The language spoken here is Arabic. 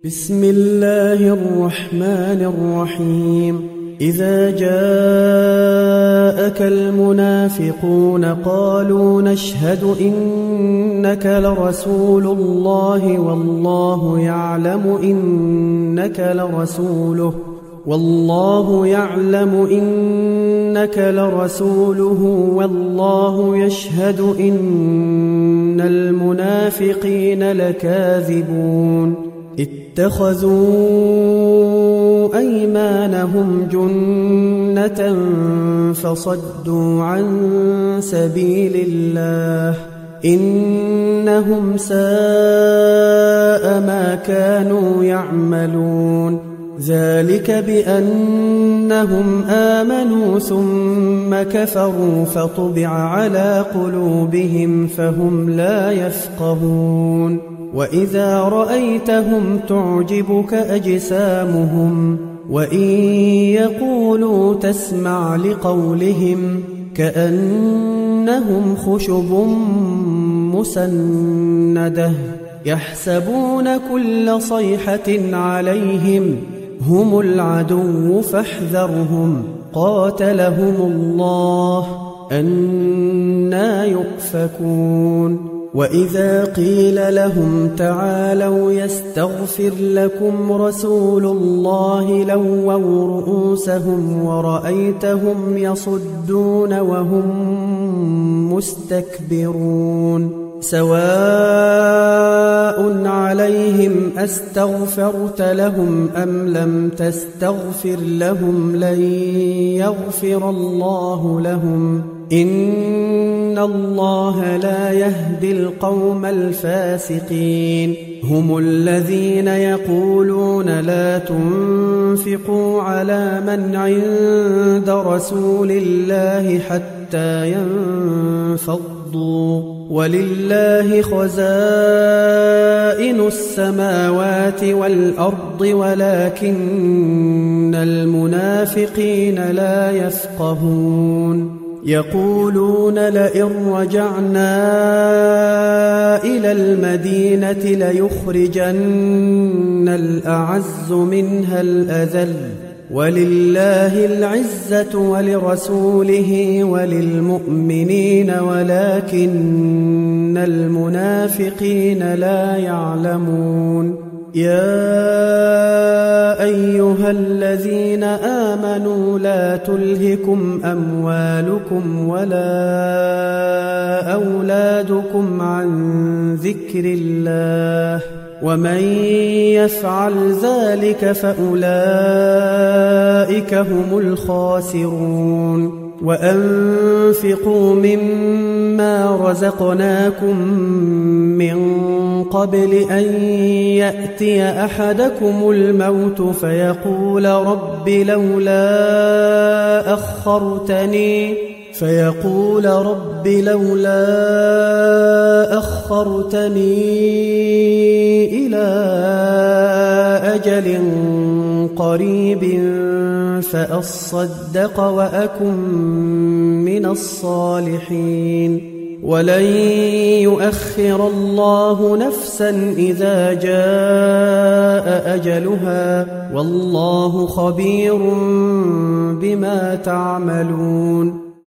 بسم الله الرحمن الرحيم. إذا جاءك المنافقون قالوا نشهد إنك لرسول الله والله يعلم إنك لرسوله والله يشهد إن المنافقين لكاذبون. اتخذوا أيمانهم جنة فصدوا عن سبيل الله إنهم ساء ما كانوا يعملون. ذلك بأنهم آمنوا ثم كفروا فطبع على قلوبهم فهم لا يفقهون. وإذا رأيتهم تعجبك أجسامهم وإن يقولوا تسمع لقولهم كأنهم خشب مسندة يحسبون كل صيحة عليهم هم العدو فاحذرهم قاتلهم الله أنى يؤفكون. وإذا قيل لهم تعالوا يستغفر لكم رسول الله لووا رؤوسهم ورأيتهم يصدون وهم مستكبرون. سواء عليهم أستغفرت لهم أم لم تستغفر لهم لن يغفر الله لهم إن الله لا يهدي القوم الفاسقين. هم الذين يقولون لا تنفقوا على من عند رسول الله حتى ينفضوا ولله خزائن السماوات والأرض ولكن المنافقين لا يفقهون. يقولون لئن رجعنا إلى المدينة ليخرجن الأعز منها الأذل ولله العزة ولرسوله وللمؤمنين ولكن المنافقين لا يعلمون. يا أيها الذين آمنوا لا تلهكم أموالكم ولا أولادكم عن ذكر الله ومن يفعل ذلك فأولئك هم الخاسرون. وأنفقوا مما رزقناكم من قبل أن يأتي أحدكم الموت فيقول رب لولا أخرتني إلى أجل قريب فأصدق وأكن من الصالحين. ولن يؤخر الله نفسا إذا جاء أجلها والله خبير بما تعملون.